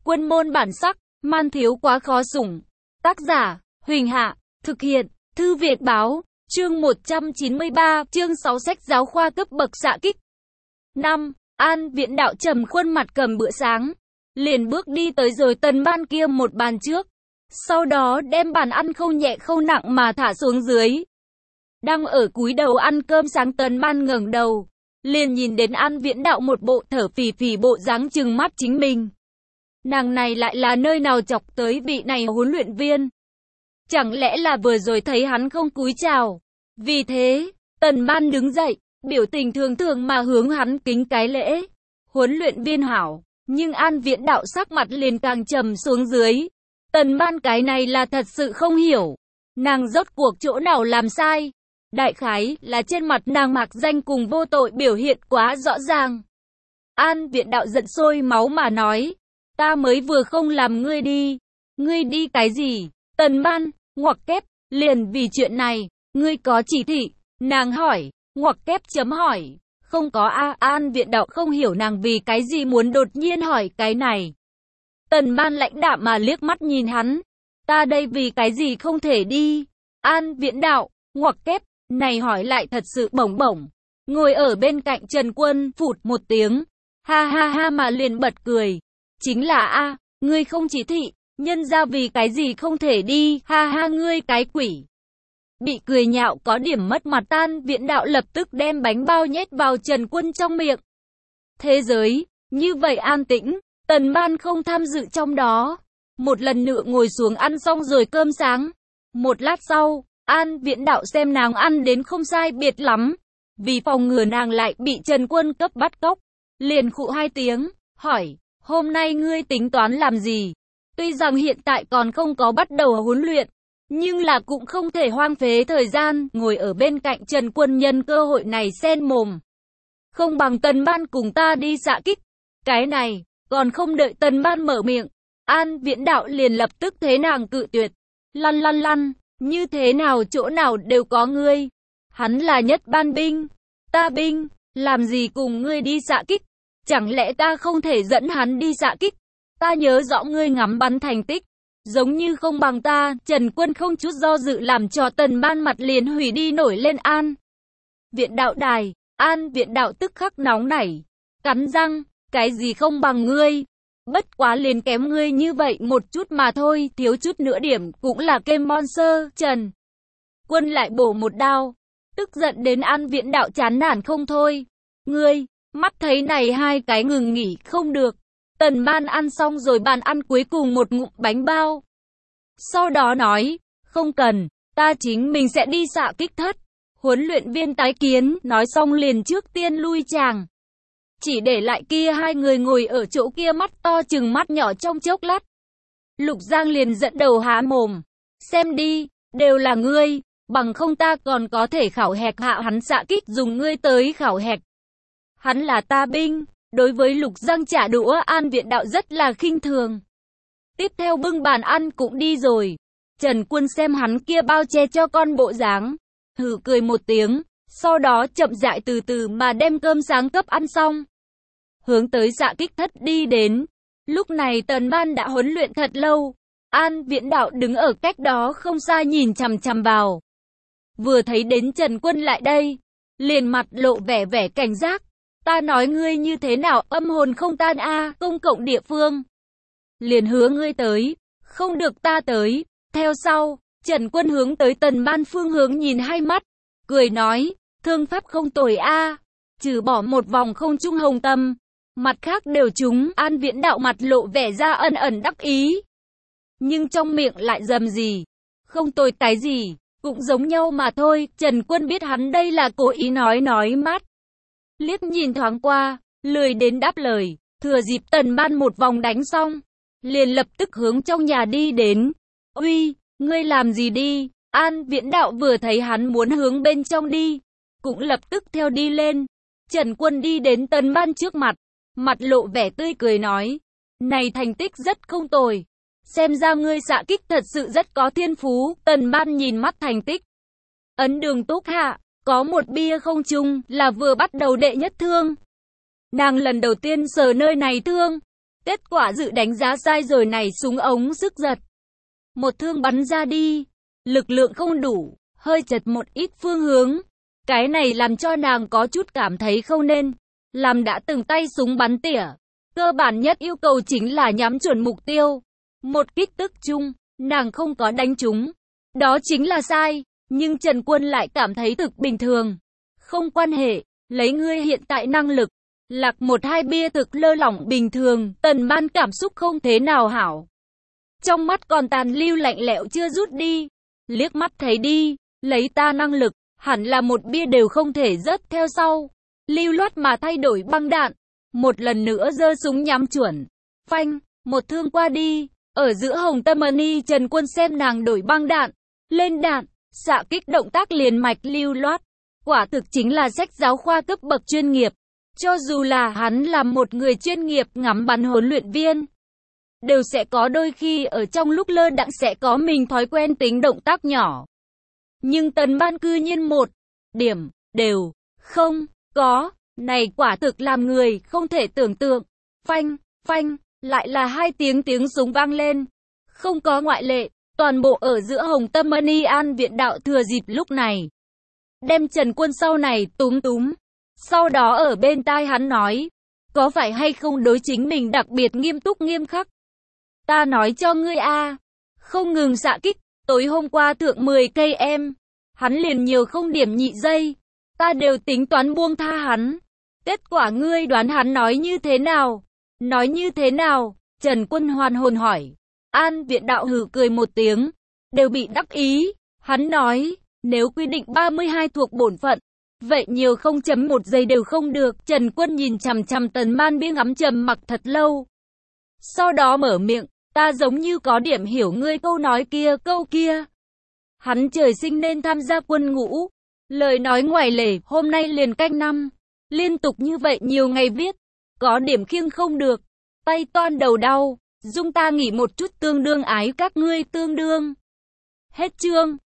Quân môn bản sắc, man thiếu quá khó sủng. Tác giả, Huỳnh Hạ, thực hiện, Thư Việt Báo, chương 193, chương 6 sách giáo khoa cấp bậc xạ kích. 5. An Viễn Đạo trầm khuôn mặt cầm bữa sáng, liền bước đi tới rồi tần ban kia một bàn trước. Sau đó đem bàn ăn không nhẹ không nặng mà thả xuống dưới. Đang ở cúi đầu ăn cơm sáng tần ban ngẩng đầu, liền nhìn đến An Viễn Đạo một bộ thở phì phì bộ dáng trừng mắt chính mình. Nàng này lại là nơi nào chọc tới vị này huấn luyện viên? Chẳng lẽ là vừa rồi thấy hắn không cúi chào? Vì thế, tần ban đứng dậy, biểu tình thường thường mà hướng hắn kính cái lễ. Huấn luyện viên hảo, nhưng An Viễn Đạo sắc mặt liền càng trầm xuống dưới. Tần ban cái này là thật sự không hiểu. Nàng rốt cuộc chỗ nào làm sai? Đại khái là trên mặt nàng mạc danh cùng vô tội biểu hiện quá rõ ràng. An Viễn Đạo giận sôi máu mà nói, ta mới vừa không làm ngươi đi. Ngươi đi cái gì? Tần ban, ngoặc kép, liền vì chuyện này, ngươi có chỉ thị? Nàng hỏi, ngoặc kép chấm hỏi. Không có a. An Viễn Đạo không hiểu nàng vì cái gì muốn đột nhiên hỏi cái này. Tần ban lãnh đạm mà liếc mắt nhìn hắn. Ta đây vì cái gì không thể đi? An Viễn Đạo, ngoặc kép, này hỏi lại thật sự bổng bổng. Ngồi ở bên cạnh Trần Quân, phụt một tiếng. Ha ha ha mà liền bật cười. Chính là a, ngươi không chỉ thị, nhân ra vì cái gì không thể đi, ha ha ngươi cái quỷ. Bị cười nhạo có điểm mất mặt. An Viễn Đạo lập tức đem bánh bao nhét vào Trần Quân trong miệng. Thế giới, như vậy an tĩnh, tần ban không tham dự trong đó. Một lần nữa ngồi xuống ăn xong rồi cơm sáng. Một lát sau, An Viễn Đạo xem nàng ăn đến không sai biệt lắm. Vì phòng ngừa nàng lại bị Trần Quân cấp bắt cóc, liền khụ hai tiếng, hỏi, hôm nay ngươi tính toán làm gì? Tuy rằng hiện tại còn không có bắt đầu huấn luyện, nhưng là cũng không thể hoang phế thời gian. Ngồi ở bên cạnh Trần Quân nhân cơ hội này xen mồm. Không bằng tần ban cùng ta đi xạ kích. Cái này, còn không đợi tần ban mở miệng, An Viễn Đạo liền lập tức thế nàng cự tuyệt. Lăn lăn lăn, như thế nào chỗ nào đều có ngươi. Hắn là nhất ban binh, ta binh, làm gì cùng ngươi đi xạ kích? Chẳng lẽ ta không thể dẫn hắn đi xạ kích? Ta nhớ rõ ngươi ngắm bắn thành tích, giống như không bằng ta. Trần Quân không chút do dự làm cho tần ban mặt liền hủy đi nổi lên An Viễn Đạo đài. An Viễn Đạo tức khắc nóng nảy, cắn răng, cái gì không bằng ngươi? Bất quá liền kém ngươi như vậy một chút mà thôi, thiếu chút nữa điểm cũng là kem monster. Trần Quân lại bổ một đao, tức giận đến An Viễn Đạo chán nản không thôi. Ngươi, mắt thấy này hai cái ngừng nghỉ không được. Tần ban ăn xong rồi bàn ăn cuối cùng một ngụm bánh bao. Sau đó nói, không cần, ta chính mình sẽ đi xạ kích thất. Huấn luyện viên tái kiến, nói xong liền trước tiên lui tràng. Chỉ để lại kia hai người ngồi ở chỗ kia mắt to chừng mắt nhỏ trong chốc lát. Lục Giang liền dẫn đầu há mồm. Xem đi, đều là ngươi, bằng không ta còn có thể khảo hạch hạ hắn xạ kích dùng ngươi tới khảo hạch. Hắn là ta binh. Đối với Lục Giang trả đũa, An Viễn Đạo rất là khinh thường. Tiếp theo bưng bàn ăn cũng đi rồi. Trần Quân xem hắn kia bao che cho con bộ dáng, hừ cười một tiếng, sau đó chậm rãi từ từ mà đem cơm sáng cấp ăn xong, hướng tới xạ kích thất đi đến. Lúc này tần ban đã huấn luyện thật lâu. An Viễn Đạo đứng ở cách đó không xa nhìn chằm chằm vào. Vừa thấy đến Trần Quân lại đây, liền mặt lộ vẻ cảnh giác. Ta nói ngươi như thế nào, âm hồn không tan a, công cộng địa phương. Liền hứa ngươi tới, không được ta tới. Theo sau, Trần Quân hướng tới tần ban phương hướng nhìn hai mắt, cười nói, thương pháp không tồi a, trừ bỏ một vòng không trung hồng tâm, mặt khác đều trúng. An Viễn Đạo mặt lộ vẻ ra ẩn ẩn đắc ý, nhưng trong miệng lại rầm gì, không tồi cái gì, cũng giống nhau mà thôi. Trần Quân biết hắn đây là cố ý nói mát. Liếc nhìn thoáng qua, lười đến đáp lời, thừa dịp tần ban một vòng đánh xong, liền lập tức hướng trong nhà đi đến. Uy, ngươi làm gì đi? An Viễn Đạo vừa thấy hắn muốn hướng bên trong đi, cũng lập tức theo đi lên. Trần Quân đi đến tần ban trước mặt, mặt lộ vẻ tươi cười nói, này thành tích rất không tồi, xem ra ngươi xạ kích thật sự rất có thiên phú. Tần ban nhìn mắt thành tích, ấn đường túc hạ, có một bia không trung, là vừa bắt đầu đệ nhất thương. Nàng lần đầu tiên sờ nơi này thương, Kết quả dự đánh giá sai rồi này, súng ống sức giật. Một thương bắn ra đi. Lực lượng không đủ, hơi chật một ít phương hướng. Cái này làm cho nàng có chút cảm thấy không nên. Làm đã từng tay súng bắn tỉa. Cơ bản nhất yêu cầu chính là nhắm chuẩn mục tiêu. Một kích tức chung, nàng không có đánh trúng. Đó chính là sai. Nhưng Trần Quân lại cảm thấy thực bình thường. Không quan hệ, lấy ngươi hiện tại năng lực. Lạc 1-2 bia thực lơ lỏng bình thường, Tần Man cảm xúc không thế nào hảo. Trong mắt còn tàn lưu lạnh lẽo chưa rút đi. Liếc mắt thấy đi, lấy ta năng lực, hẳn là một bia đều không thể rớt theo sau. Lưu loát mà thay đổi băng đạn. Một lần nữa giơ súng nhắm chuẩn. Phanh, một thương qua đi. Ở giữa Hồng Tâm Ni, Trần Quân xem nàng đổi băng đạn. Lên đạn, xạ kích động tác liền mạch lưu loát. Quả thực chính là sách giáo khoa cấp bậc chuyên nghiệp. Cho dù là hắn là một người chuyên nghiệp ngắm bắn huấn luyện viên, đều sẽ có đôi khi ở trong lúc lơ đãng sẽ có mình thói quen tính động tác nhỏ. Nhưng Tần Man cư nhiên một điểm đều không có, này quả thực làm người không thể tưởng tượng. Phanh, phanh, lại là 2 tiếng súng vang lên. Không có ngoại lệ, toàn bộ ở giữa Hồng Tâm Ni An viện đạo thừa dịp lúc này. Đem Trần Quân sau này túm túm. Sau đó ở bên tai hắn nói, có phải hay không đối chính mình đặc biệt nghiêm túc nghiêm khắc. Ta nói cho ngươi a, không ngừng xạ kích, tối hôm qua thượng 10 cây em, hắn liền nhiều không điểm nhị giây, ta đều tính toán buông tha hắn. Kết quả ngươi đoán hắn nói như thế nào? Nói như thế nào? Trần Quân hoàn hồn hỏi. An viện đạo hừ cười một tiếng, đều bị đắc ý. Hắn nói, nếu quy định 32 thuộc bổn phận, vậy nhiều 0.1 giây đều không được. Trần Quân nhìn chằm chằm Tần Man bia ngắm trầm mặc thật lâu. Sau đó mở miệng, ta giống như có điểm hiểu ngươi câu nói kia câu kia. Hắn trời sinh nên tham gia quân ngũ. Lời nói ngoài lề, hôm nay liền canh năm. Liên tục như vậy nhiều ngày viết. Có điểm khiêng không được. Tay toan đầu đau. Dung ta nghỉ một chút tương đương ái các ngươi tương đương. Hết chương.